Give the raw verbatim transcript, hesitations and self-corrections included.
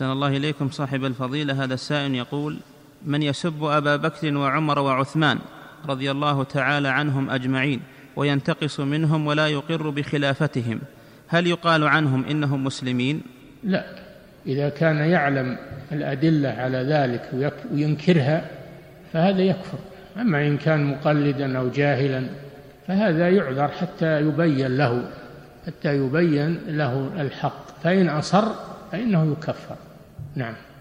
أحسن الله إليكم صاحب الفضيلة. هذا السائل يقول: من يسب أبا بكر وعمر وعثمان رضي الله تعالى عنهم أجمعين وينتقص منهم ولا يقر بخلافتهم، هل يقال عنهم إنهم مسلمين؟ لا، إذا كان يعلم الأدلة على ذلك وينكرها فهذا يكفر. أما إن كان مقلدا أو جاهلا فهذا يعذر حتى يبين له حتى يبين له الحق، فإن أصر فإنه يكفر. نعم.